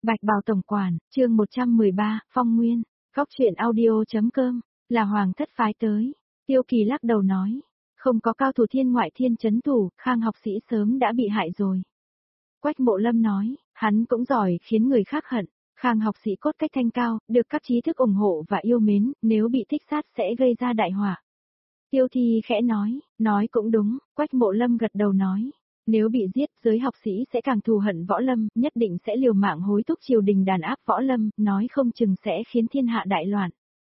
Bạch Bào Tổng Quản, chương 113, Phong Nguyên, Góc truyện audio.com, là Hoàng thất phái tới. Tiêu Kỳ lắc đầu nói, không có cao thủ thiên ngoại thiên chấn thủ, Khang học sĩ sớm đã bị hại rồi. Quách Mộ Lâm nói, hắn cũng giỏi khiến người khác hận, Khang học sĩ cốt cách thanh cao, được các trí thức ủng hộ và yêu mến, nếu bị thích sát sẽ gây ra đại họa. Tiêu Thi khẽ nói cũng đúng, Quách Mộ Lâm gật đầu nói. Nếu bị giết, giới học sĩ sẽ càng thù hận Võ Lâm, nhất định sẽ liều mạng hối thúc triều đình đàn áp Võ Lâm, nói không chừng sẽ khiến thiên hạ đại loạn.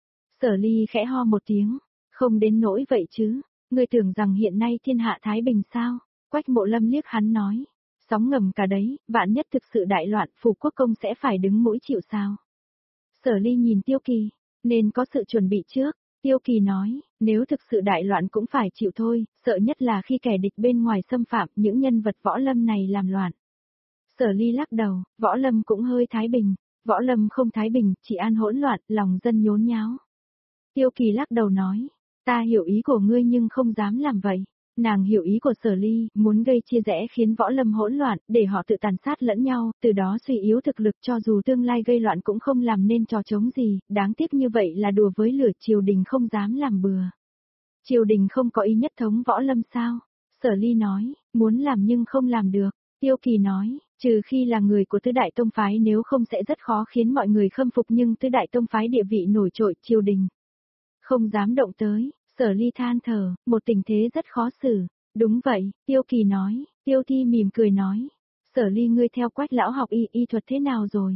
Sở Ly khẽ ho một tiếng, không đến nỗi vậy chứ, ngươi tưởng rằng hiện nay thiên hạ thái bình sao? Quách Mộ Lâm liếc hắn nói, sóng ngầm cả đấy, vạn nhất thực sự đại loạn, phủ quốc công sẽ phải đứng mũi chịu sao? Sở Ly nhìn Tiêu Kỳ, nên có sự chuẩn bị trước. Tiêu Kỳ nói, nếu thực sự đại loạn cũng phải chịu thôi, sợ nhất là khi kẻ địch bên ngoài xâm phạm những nhân vật Võ Lâm này làm loạn. Sở Ly lắc đầu, Võ Lâm cũng hơi thái bình, Võ Lâm không thái bình, chỉ an hỗn loạn, lòng dân nhốn nháo. Tiêu Kỳ lắc đầu nói, ta hiểu ý của ngươi nhưng không dám làm vậy. Nàng hiểu ý của Sở Ly, muốn gây chia rẽ khiến Võ Lâm hỗn loạn, để họ tự tàn sát lẫn nhau, từ đó suy yếu thực lực cho dù tương lai gây loạn cũng không làm nên trò trống gì, đáng tiếc như vậy là đùa với lửa, triều đình không dám làm bừa. Triều đình không có ý nhất thống Võ Lâm sao? Sở Ly nói, muốn làm nhưng không làm được. Tiêu Kỳ nói, trừ khi là người của tứ đại tông phái, nếu không sẽ rất khó khiến mọi người khâm phục, nhưng tứ đại tông phái địa vị nổi trội, triều đình không dám động tới. Sở Ly than thở, một tình thế rất khó xử. Đúng vậy, Tiêu Kỳ nói. Tiêu Thi mỉm cười nói, Sở Ly ngươi theo Quách lão học y thuật thế nào rồi?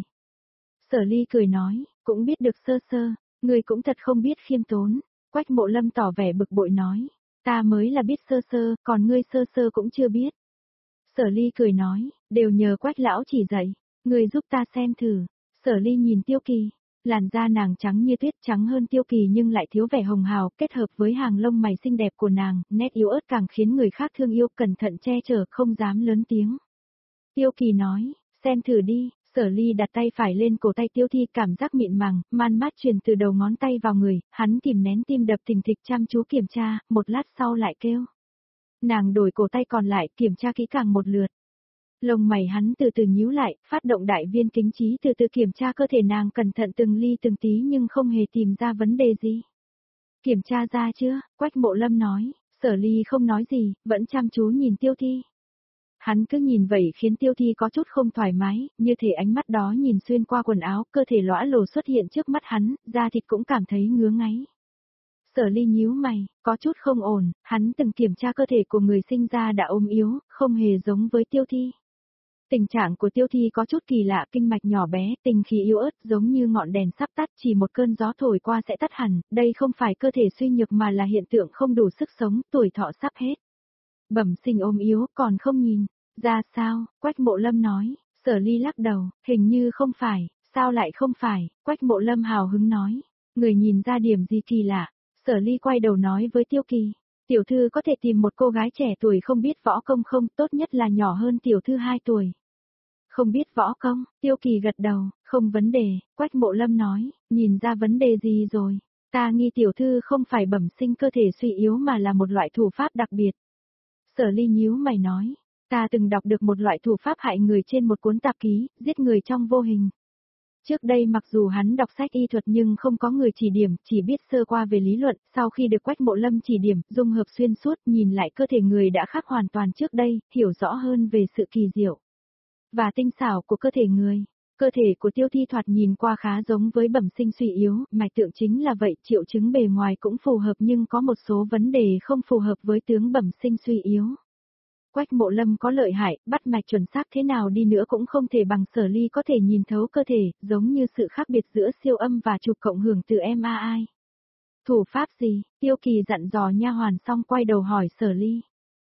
Sở Ly cười nói, cũng biết được sơ sơ, ngươi cũng thật không biết khiêm tốn. Quách Mộ Lâm tỏ vẻ bực bội nói, ta mới là biết sơ sơ, còn ngươi sơ sơ cũng chưa biết. Sở Ly cười nói, đều nhờ Quách lão chỉ dạy, ngươi giúp ta xem thử. Sở Ly nhìn Tiêu Kỳ, làn da nàng trắng như tuyết, trắng hơn Tiêu Kỳ nhưng lại thiếu vẻ hồng hào, kết hợp với hàng lông mày xinh đẹp của nàng, nét yếu ớt càng khiến người khác thương yêu, cẩn thận che chở, không dám lớn tiếng. Tiêu Kỳ nói, xem thử đi. Sở Ly đặt tay phải lên cổ tay Tiêu Thi, cảm giác mịn màng, man mát truyền từ đầu ngón tay vào người, hắn kìm nén tim đập thình thịch chăm chú kiểm tra, một lát sau lại kêu. Nàng đổi cổ tay còn lại, kiểm tra kỹ càng một lượt. Lông mày hắn từ từ nhíu lại, phát động đại viên kính trí, từ từ kiểm tra cơ thể nàng, cẩn thận từng ly từng tí nhưng không hề tìm ra vấn đề gì. Kiểm tra ra chưa? Quách Mộ Lâm nói. Sở Ly không nói gì, vẫn chăm chú nhìn Tiêu Thi. Hắn cứ nhìn vậy khiến Tiêu Thi có chút không thoải mái, như thể ánh mắt đó nhìn xuyên qua quần áo, cơ thể lõa lồ xuất hiện trước mắt hắn, da thịt cũng cảm thấy ngứa ngáy. Sở Ly nhíu mày, có chút không ổn, hắn từng kiểm tra cơ thể của người sinh ra đã ốm yếu, không hề giống với Tiêu Thi. Tình trạng của Tiêu Thi có chút kỳ lạ, kinh mạch nhỏ bé, tinh khí yếu ớt, giống như ngọn đèn sắp tắt, chỉ một cơn gió thổi qua sẽ tắt hẳn, đây không phải cơ thể suy nhược mà là hiện tượng không đủ sức sống, tuổi thọ sắp hết. Bẩm sinh ốm yếu, còn không nhìn ra sao? Quách Mộ Lâm nói. Sở Ly lắc đầu, hình như không phải. Sao lại không phải? Quách Mộ Lâm hào hứng nói, người nhìn ra điểm gì kỳ lạ? Sở Ly quay đầu nói với Tiêu Kỳ, tiểu thư có thể tìm một cô gái trẻ tuổi không biết võ công không, tốt nhất là nhỏ hơn tiểu thư 2 tuổi. Không biết võ công? Tiêu Kỳ gật đầu, không vấn đề. Quách Mộ Lâm nói, nhìn ra vấn đề gì rồi? Ta nghi tiểu thư không phải bẩm sinh cơ thể suy yếu mà là một loại thủ pháp đặc biệt. Sở Ly nhíu mày nói, ta từng đọc được một loại thủ pháp hại người trên một cuốn tạp ký, giết người trong vô hình. Trước đây mặc dù hắn đọc sách y thuật nhưng không có người chỉ điểm, chỉ biết sơ qua về lý luận, sau khi được Quách Mộ Lâm chỉ điểm, dung hợp xuyên suốt, nhìn lại cơ thể người đã khác hoàn toàn trước đây, hiểu rõ hơn về sự kỳ diệu và tinh xảo của cơ thể người. Cơ thể của Tiêu Thi thoạt nhìn qua khá giống với bẩm sinh suy yếu, mạch tượng chính là vậy, triệu chứng bề ngoài cũng phù hợp nhưng có một số vấn đề không phù hợp với tướng bẩm sinh suy yếu. Quách Mộ Lâm có lợi hại, bắt mạch chuẩn xác thế nào đi nữa cũng không thể bằng Sở Ly có thể nhìn thấu cơ thể, giống như sự khác biệt giữa siêu âm và chụp cộng hưởng từ MRI. Thủ pháp gì? Tiêu Kỳ dặn dò nha hoàn xong quay đầu hỏi Sở Ly.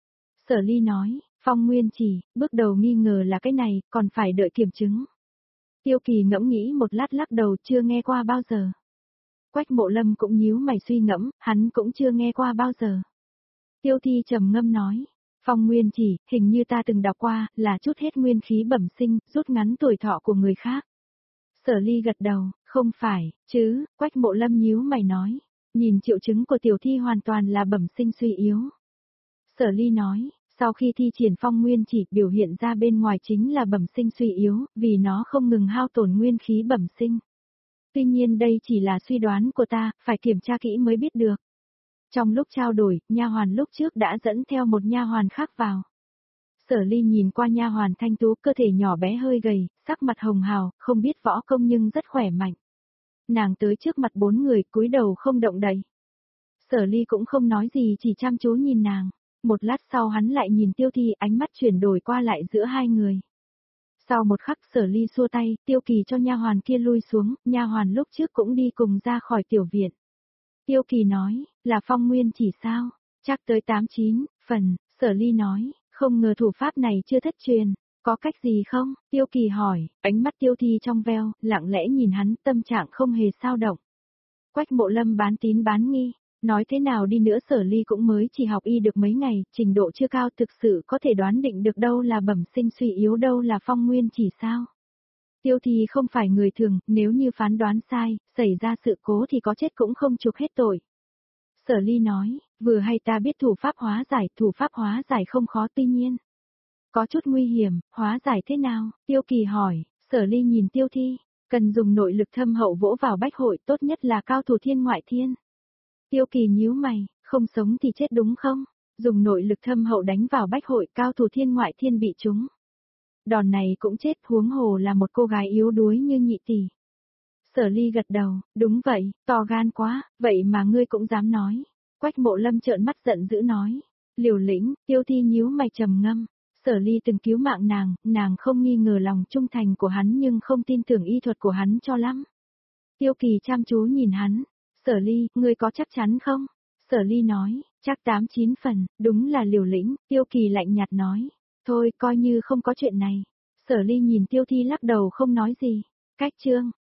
Sở Ly nói, Phong Nguyên chỉ, bước đầu nghi ngờ là cái này, còn phải đợi kiểm chứng. Tiêu Kỳ ngẫm nghĩ một lát lắc đầu, chưa nghe qua bao giờ. Quách Mộ Lâm cũng nhíu mày suy ngẫm, hắn cũng chưa nghe qua bao giờ. Tiêu Thi trầm ngâm nói, Phong Nguyên chỉ, hình như ta từng đọc qua, là chút hết nguyên khí bẩm sinh, rút ngắn tuổi thọ của người khác. Sở Ly gật đầu, không phải, chứ? Quách Mộ Lâm nhíu mày nói, nhìn triệu chứng của tiểu thi hoàn toàn là bẩm sinh suy yếu. Sở Ly nói, Sau khi thi triển phong nguyên chỉ, biểu hiện ra bên ngoài chính là bẩm sinh suy yếu, vì nó không ngừng hao tổn nguyên khí bẩm sinh. Tuy nhiên đây chỉ là suy đoán của ta, phải kiểm tra kỹ mới biết được. Trong lúc trao đổi, nha hoàn lúc trước đã dẫn theo một nha hoàn khác vào. Sở Ly nhìn qua nha hoàn thanh tú, cơ thể nhỏ bé hơi gầy, sắc mặt hồng hào, không biết võ công nhưng rất khỏe mạnh. Nàng tới trước mặt 4 người, cúi đầu không động đậy. Sở Ly cũng không nói gì, chỉ chăm chú nhìn nàng. Một lát sau hắn lại nhìn Tiêu Thi, ánh mắt chuyển đổi qua lại giữa hai người. Sau một khắc Sở Ly xua tay, Tiêu Kỳ cho nha hoàn kia lui xuống, nha hoàn lúc trước cũng đi cùng ra khỏi tiểu viện. Tiêu Kỳ nói, là phong nguyên chỉ sao? Chắc tới 8-9 phần, Sở Ly nói, không ngờ thủ pháp này chưa thất truyền, có cách gì không? Tiêu Kỳ hỏi, ánh mắt Tiêu Thi trong veo, lặng lẽ nhìn hắn, tâm trạng không hề sao động. Quách Mộ Lâm bán tín bán nghi, nói thế nào đi nữa Sở Ly cũng mới chỉ học y được mấy ngày, trình độ chưa cao, thực sự có thể đoán định được đâu là bẩm sinh suy yếu, đâu là phong nguyên chỉ sao. Tiêu Thi không phải người thường, nếu như phán đoán sai, xảy ra sự cố thì có chết cũng không chuộc hết tội. Sở Ly nói, vừa hay ta biết thủ pháp hóa giải không khó, tuy nhiên có chút nguy hiểm, hóa giải thế nào? Tiêu Kỳ hỏi. Sở Ly nhìn Tiêu Thi, cần dùng nội lực thâm hậu vỗ vào bách hội, tốt nhất là cao thủ thiên ngoại thiên. Tiêu Kỳ nhíu mày, không sống thì chết đúng không? Dùng nội lực thâm hậu đánh vào bách hội, cao thủ thiên ngoại thiên bị trúng. Đòn này cũng chết, huống hồ là một cô gái yếu đuối như nhị tỷ. Sở Ly gật đầu, đúng vậy, to gan quá, vậy mà ngươi cũng dám nói. Quách Mộ Lâm trợn mắt giận dữ nói. Liều lĩnh, Tiêu Thi nhíu mày trầm ngâm. Sở Ly từng cứu mạng nàng không nghi ngờ lòng trung thành của hắn nhưng không tin tưởng y thuật của hắn cho lắm. Tiêu Kỳ chăm chú nhìn hắn. Sở Ly, ngươi có chắc chắn không? Sở Ly nói, chắc 8-9 phần, đúng là liều lĩnh. Tiêu Kỳ lạnh nhạt nói. Thôi, coi như không có chuyện này. Sở Ly nhìn Tiêu Thi lắc đầu không nói gì. Cách chương.